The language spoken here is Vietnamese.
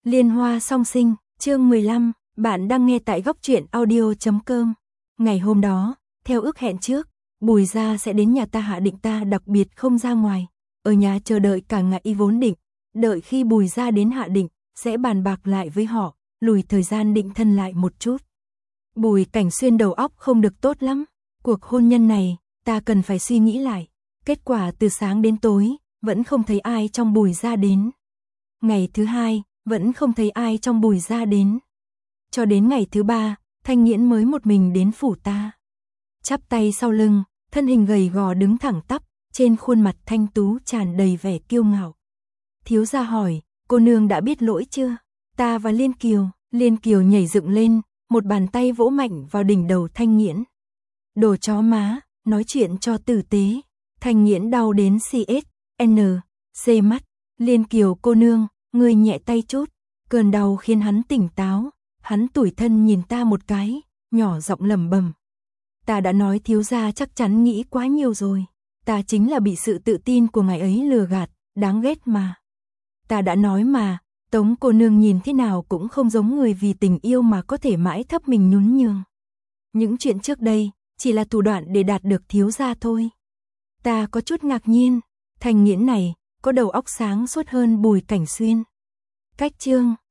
Liên hoa song sinh, chương 15, bạn đang nghe tại góc truyện audio.com. Ngày hôm đó, theo ước hẹn trước, Bùi gia sẽ đến nhà ta hạ định, ta đặc biệt không ra ngoài, ở nhà chờ đợi cả ngày vốn định, đợi khi Bùi gia đến hạ định, sẽ bàn bạc lại với họ, lùi thời gian định thân lại một chút. Bùi Cảnh Xuyên đầu óc không được tốt lắm, cuộc hôn nhân này, ta cần phải suy nghĩ lại. Kết quả từ sáng đến tối, vẫn không thấy ai trong Bùi gia đến. Ngày thứ hai, vẫn không thấy ai trong Bùi gia đến. Cho đến ngày thứ ba, Thanh Nghiễn mới một mình đến phủ ta. Chắp tay sau lưng, thân hình gầy gò đứng thẳng tắp, trên khuôn mặt thanh tú tràn đầy vẻ kiêu ngạo. Thiếu gia hỏi, cô nương đã biết lỗi chưa? Ta và Liên Kiều nhảy dựng lên, một bàn tay vỗ mạnh vào đỉnh đầu Thanh Nghiễn. Đồ chó má, nói chuyện cho tử tế. Thanh Nghiễn đau đến CSNC mắt. Liên Kiều cô nương, người nhẹ tay chút. Cơn đau khiến hắn tỉnh táo, hắn tủi thân nhìn ta một cái, nhỏ giọng lẩm bẩm. Ta đã nói thiếu gia chắc chắn nghĩ quá nhiều rồi. Ta chính là bị sự tự tin của ngài ấy lừa gạt, đáng ghét mà. Ta đã nói mà, Tống cô nương nhìn thế nào cũng không giống người vì tình yêu mà có thể mãi thấp mình nhún nhường. Những chuyện trước đây, chỉ là thủ đoạn để đạt được thiếu gia thôi. Ta có chút ngạc nhiên, Thanh Nghiễn này, có đầu óc sáng suốt hơn Bùi Cảnh Xuyên. Cách chương